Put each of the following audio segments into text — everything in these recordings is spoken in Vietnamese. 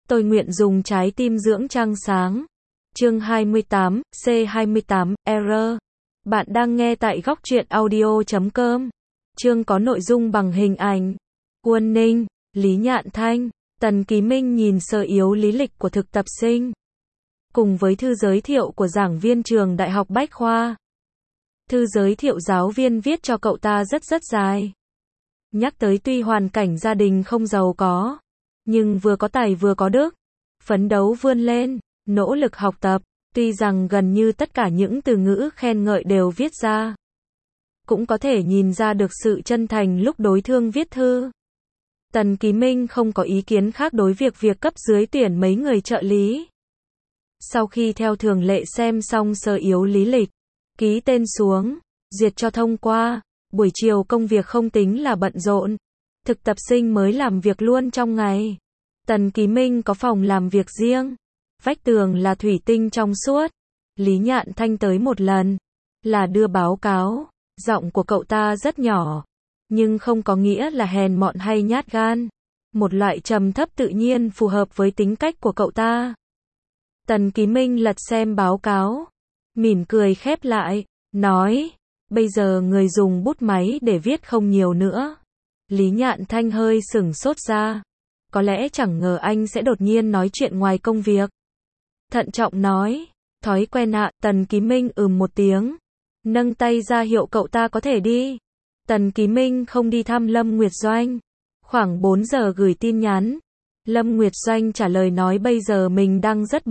Tôi nguyện dùng trái tim dưỡng trăng sáng. Chương 28, C28, Error. Bạn đang nghe tại góc truyện audio.com. Chương có nội dung bằng hình ảnh. Quân Ninh, Lý Nhạn Thanh, Tần Ký Minh nhìn sơ yếu lý lịch của thực tập sinh, cùng với thư giới thiệu của giảng viên trường Đại học Bách Khoa. Thư giới thiệu giáo viên viết cho cậu ta rất dài. Nhắc tới tuy hoàn cảnh gia đình không giàu có, nhưng vừa có tài vừa có đức, phấn đấu vươn lên, nỗ lực học tập, tuy rằng gần như tất cả những từ ngữ khen ngợi đều viết ra, cũng có thể nhìn ra được sự chân thành lúc đối thương viết thư. Tần Ký Minh không có ý kiến khác đối việc cấp dưới tuyển mấy người trợ lý. Sau khi theo thường lệ xem xong sơ yếu lý lịch, ký tên xuống, duyệt cho thông qua, buổi chiều công việc không tính là bận rộn. Thực tập sinh mới làm việc luôn trong ngày. Tần Ký Minh có phòng làm việc riêng, vách tường là thủy tinh trong suốt. Lý Nhạn Thanh tới một lần, là đưa báo cáo. Giọng của cậu ta rất nhỏ, nhưng không có nghĩa là hèn mọn hay nhát gan. Một loại trầm thấp tự nhiên phù hợp với tính cách của cậu ta. Tần Ký Minh lật xem báo cáo, mỉm cười khép lại, nói, bây giờ người dùng bút máy để viết không nhiều nữa. Lý Nhạn Thanh hơi sửng sốt ra. Có lẽ chẳng ngờ anh sẽ đột nhiên nói chuyện ngoài công việc. Thận trọng nói, thói quen ạ. Tần Ký Minh một tiếng, nâng tay ra hiệu cậu ta có thể đi. Tần Ký Minh không đi thăm Lâm Nguyệt Doanh. Khoảng 4 giờ gửi tin nhắn. Lâm Nguyệt Doanh trả lời nói bây giờ mình đang rất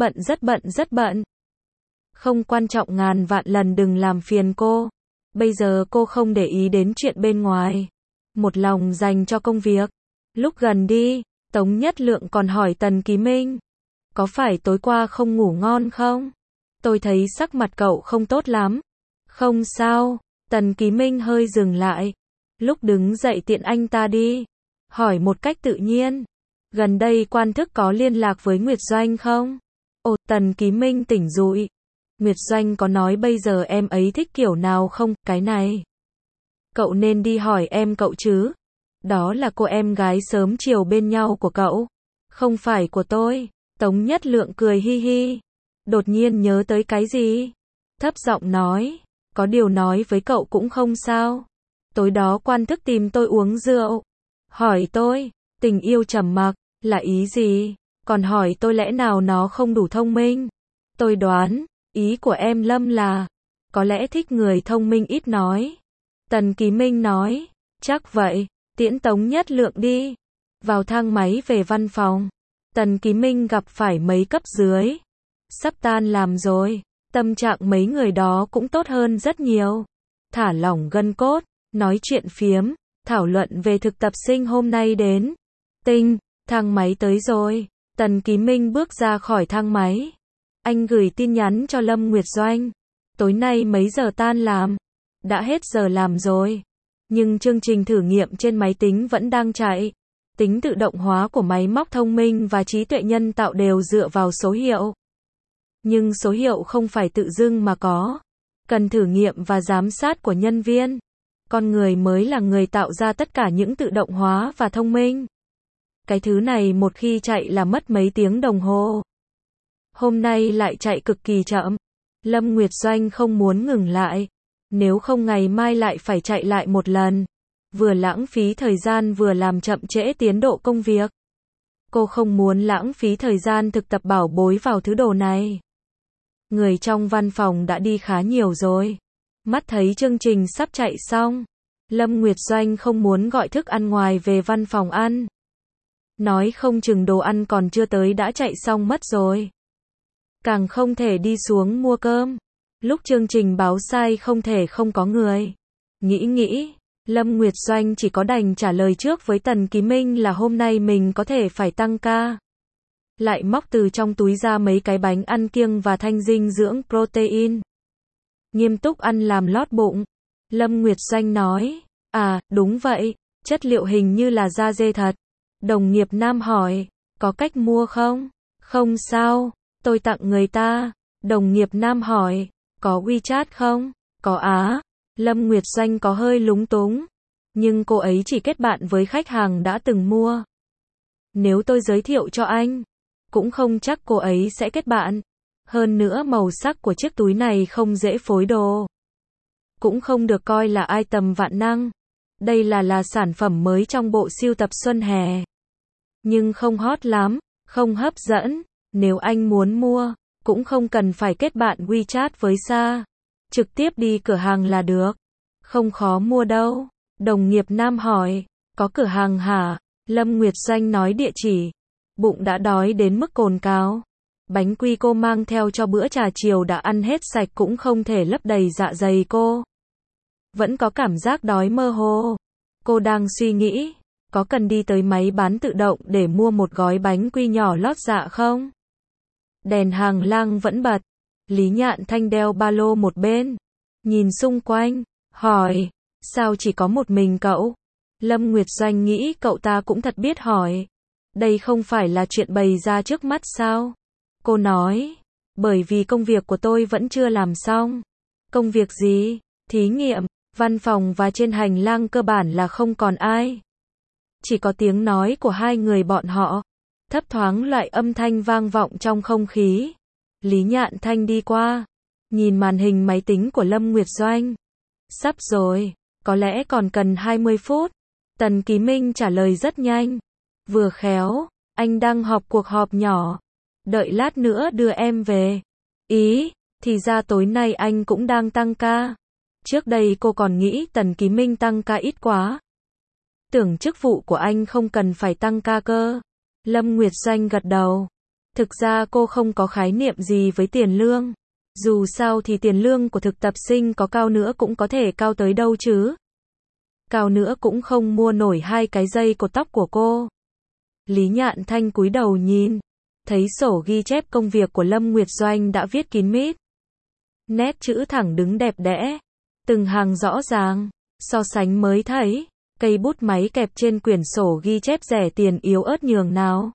bận. Không quan trọng, ngàn vạn lần đừng làm phiền cô. Bây giờ cô không để ý đến chuyện bên ngoài, một lòng dành cho công việc. Lúc gần đi, Tống Nhất Lượng còn hỏi Tần Ký Minh, có phải tối qua không ngủ ngon không? Tôi thấy sắc mặt cậu không tốt lắm. Không sao. Tần Ký Minh hơi dừng lại. Lúc đứng dậy tiện anh ta đi, hỏi một cách tự nhiên, gần đây Quan Thức có liên lạc với Nguyệt Doanh không? Ồ, Tần Ký Minh tỉnh dụi. Nguyệt Doanh có nói bây giờ em ấy thích kiểu nào không? Cái này cậu nên đi hỏi em cậu chứ. Đó là cô em gái sớm chiều bên nhau của cậu, không phải của tôi. Tống Nhất Lượng cười hi hi, đột nhiên nhớ tới cái gì, thấp giọng nói, có điều nói với cậu cũng không sao. Tối đó Quan Thức tìm tôi uống rượu, hỏi tôi, tình yêu trầm mặc, là ý gì? Còn hỏi tôi lẽ nào nó không đủ thông minh? Tôi đoán, ý của em Lâm là, có lẽ thích người thông minh ít nói. Tần Ký Minh nói, chắc vậy, tiễn Tống Nhất Lượng đi. Vào thang máy về văn phòng, Tần Ký Minh gặp phải mấy cấp dưới. Sắp tan làm rồi, tâm trạng mấy người đó cũng tốt hơn rất nhiều. Thả lỏng gân cốt, nói chuyện phiếm, thảo luận về thực tập sinh hôm nay đến. Tinh, thang máy tới rồi. Tần Ký Minh bước ra khỏi thang máy. Anh gửi tin nhắn cho Lâm Nguyệt Doanh. Tối nay mấy giờ tan làm? Đã hết giờ làm rồi. Nhưng chương trình thử nghiệm trên máy tính vẫn đang chạy. Tính tự động hóa của máy móc thông minh và trí tuệ nhân tạo đều dựa vào số hiệu. Nhưng số hiệu không phải tự dưng mà có. Cần thử nghiệm và giám sát của nhân viên. Con người mới là người tạo ra tất cả những tự động hóa và thông minh. Cái thứ này một khi chạy là mất mấy tiếng đồng hồ. Hôm nay lại chạy cực kỳ chậm. Lâm Nguyệt Doanh không muốn ngừng lại. Nếu không ngày mai lại phải chạy lại một lần. Vừa lãng phí thời gian vừa làm chậm trễ tiến độ công việc. Cô không muốn lãng phí thời gian thực tập bảo bối vào thứ đồ này. Người trong văn phòng đã đi khá nhiều rồi. Mắt thấy chương trình sắp chạy xong, Lâm Nguyệt Doanh không muốn gọi thức ăn ngoài về văn phòng ăn. Nói không chừng đồ ăn còn chưa tới đã chạy xong mất rồi. Càng không thể đi xuống mua cơm. Lúc chương trình báo sai không thể không có người. Nghĩ, Lâm Nguyệt Doanh chỉ có đành trả lời trước với Tần Ký Minh là hôm nay mình có thể phải tăng ca. Lại móc từ trong túi ra mấy cái bánh ăn kiêng và thanh dinh dưỡng protein. Nghiêm túc ăn làm lót bụng. Lâm Nguyệt Doanh nói, à, đúng vậy, chất liệu hình như là da dê thật. Đồng nghiệp nam hỏi, có cách mua không? Không sao, tôi tặng người ta. Đồng nghiệp nam hỏi, có WeChat không? Có á. Lâm Nguyệt Doanh có hơi lúng túng. Nhưng cô ấy chỉ kết bạn với khách hàng đã từng mua. Nếu tôi giới thiệu cho anh, cũng không chắc cô ấy sẽ kết bạn. Hơn nữa màu sắc của chiếc túi này không dễ phối đồ. Cũng không được coi là item vạn năng. Đây là sản phẩm mới trong bộ sưu tập xuân hè. Nhưng không hot lắm, không hấp dẫn. Nếu anh muốn mua, cũng không cần phải kết bạn WeChat với Sa. Trực tiếp đi cửa hàng là được. Không khó mua đâu. Đồng nghiệp nam hỏi, có cửa hàng hả? Lâm Nguyệt Doanh nói địa chỉ. Bụng đã đói đến mức cồn cào. Bánh quy cô mang theo cho bữa trà chiều đã ăn hết sạch cũng không thể lấp đầy dạ dày cô. Vẫn có cảm giác đói mơ hồ. Cô đang suy nghĩ, có cần đi tới máy bán tự động để mua một gói bánh quy nhỏ lót dạ không? Đèn hàng lang vẫn bật. Lý Nhạn Thanh đeo ba lô một bên. Nhìn xung quanh, hỏi, sao chỉ có một mình cậu? Lâm Nguyệt Doanh nghĩ cậu ta cũng thật biết hỏi. Đây không phải là chuyện bày ra trước mắt sao? Cô nói, bởi vì công việc của tôi vẫn chưa làm xong. Công việc gì? Thí nghiệm, văn phòng và trên hành lang cơ bản là không còn ai. Chỉ có tiếng nói của hai người bọn họ. Thấp thoáng loại âm thanh vang vọng trong không khí. Lý Nhạn Thanh đi qua, nhìn màn hình máy tính của Lâm Nguyệt Doanh. Sắp rồi, có lẽ còn cần 20 phút. Tần Ký Minh trả lời rất nhanh. Vừa khéo, anh đang họp cuộc họp nhỏ. Đợi lát nữa đưa em về. Ý, thì ra tối nay anh cũng đang tăng ca. Trước đây cô còn nghĩ Tần Ký Minh tăng ca ít quá. Tưởng chức vụ của anh không cần phải tăng ca cơ. Lâm Nguyệt Doanh gật đầu. Thực ra cô không có khái niệm gì với tiền lương. Dù sao thì tiền lương của thực tập sinh có cao nữa cũng có thể cao tới đâu chứ. Cao nữa cũng không mua nổi hai cái dây cột tóc của cô. Lý Nhạn Thanh cúi đầu nhìn. Thấy sổ ghi chép công việc của Lâm Nguyệt Doanh đã viết kín mít. Nét chữ thẳng đứng đẹp đẽ. Từng hàng rõ ràng. So sánh mới thấy. Cây bút máy kẹp trên quyển sổ ghi chép rẻ tiền yếu ớt nhường nào.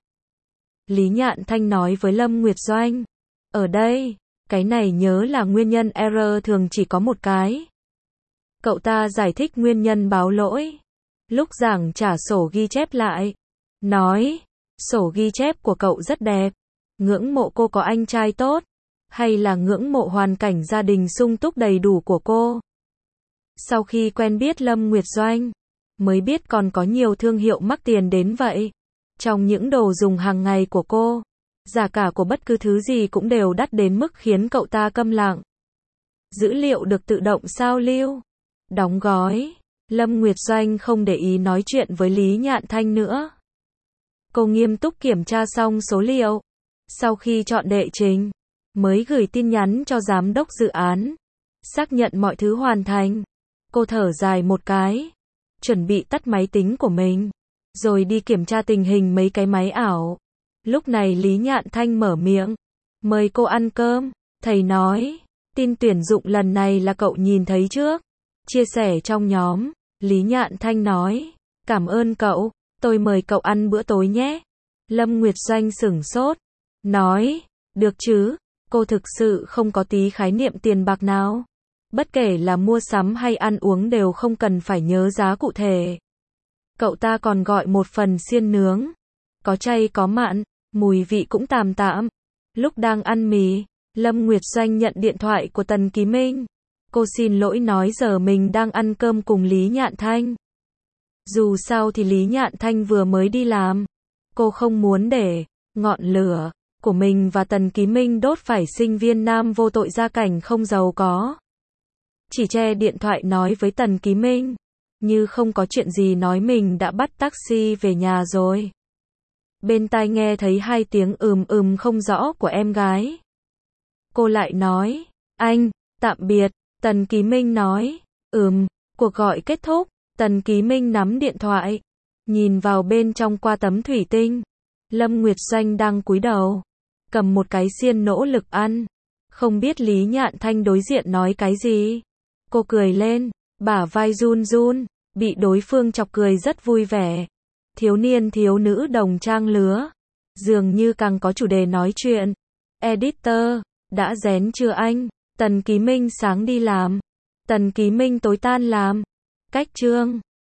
Lý Nhạn Thanh nói với Lâm Nguyệt Doanh. Ở đây, cái này nhớ là nguyên nhân error thường chỉ có một cái. Cậu ta giải thích nguyên nhân báo lỗi. Lúc giảng trả sổ ghi chép lại. Nói, sổ ghi chép của cậu rất đẹp. Ngưỡng mộ cô có anh trai tốt. Hay là ngưỡng mộ hoàn cảnh gia đình sung túc đầy đủ của cô. Sau khi quen biết Lâm Nguyệt Doanh, mới biết còn có nhiều thương hiệu mắc tiền đến vậy. Trong những đồ dùng hàng ngày của cô, giá cả của bất cứ thứ gì cũng đều đắt đến mức khiến cậu ta câm lặng. Dữ liệu được tự động sao lưu, đóng gói. Lâm Nguyệt Doanh không để ý nói chuyện với Lý Nhạn Thanh nữa. Cô nghiêm túc kiểm tra xong số liệu. Sau khi chọn đệ trình, mới gửi tin nhắn cho giám đốc dự án. Xác nhận mọi thứ hoàn thành. Cô thở dài một cái. Chuẩn bị tắt máy tính của mình. Rồi đi kiểm tra tình hình mấy cái máy ảo. Lúc này Lý Nhạn Thanh mở miệng. Mời cô ăn cơm. Thầy nói. Tin tuyển dụng lần này là cậu nhìn thấy trước. Chia sẻ trong nhóm. Lý Nhạn Thanh nói. Cảm ơn cậu. Tôi mời cậu ăn bữa tối nhé. Lâm Nguyệt Doanh sửng sốt. Nói. Được chứ. Cô thực sự không có tí khái niệm tiền bạc nào. Bất kể là mua sắm hay ăn uống đều không cần phải nhớ giá cụ thể. Cậu ta còn gọi một phần xiên nướng. Có chay có mặn, mùi vị cũng tạm tạm. Lúc đang ăn mì, Lâm Nguyệt Doanh nhận điện thoại của Tần Ký Minh. Cô xin lỗi nói giờ mình đang ăn cơm cùng Lý Nhạn Thanh. Dù sao thì Lý Nhạn Thanh vừa mới đi làm. Cô không muốn để ngọn lửa của mình và Tần Ký Minh đốt phải sinh viên nam vô tội gia cảnh không giàu có. Chỉ che điện thoại nói với Tần Ký Minh. Như không có chuyện gì nói mình đã bắt taxi về nhà rồi. Bên tai nghe thấy hai tiếng không rõ của em gái. Cô lại nói, anh, tạm biệt. Tần Ký Minh nói, cuộc gọi kết thúc. Tần Ký Minh nắm điện thoại, nhìn vào bên trong qua tấm thủy tinh. Lâm Nguyệt Doanh đang cúi đầu, cầm một cái xiên nỗ lực ăn. Không biết Lý Nhạn Thanh đối diện nói cái gì. Cô cười lên, bả vai run run, bị đối phương chọc cười rất vui vẻ. Thiếu niên thiếu nữ đồng trang lứa, dường như càng có chủ đề nói chuyện. Editor, đã rén chưa anh? Tần Ký Minh sáng đi làm. Tần Ký Minh tối tan làm. Cách chương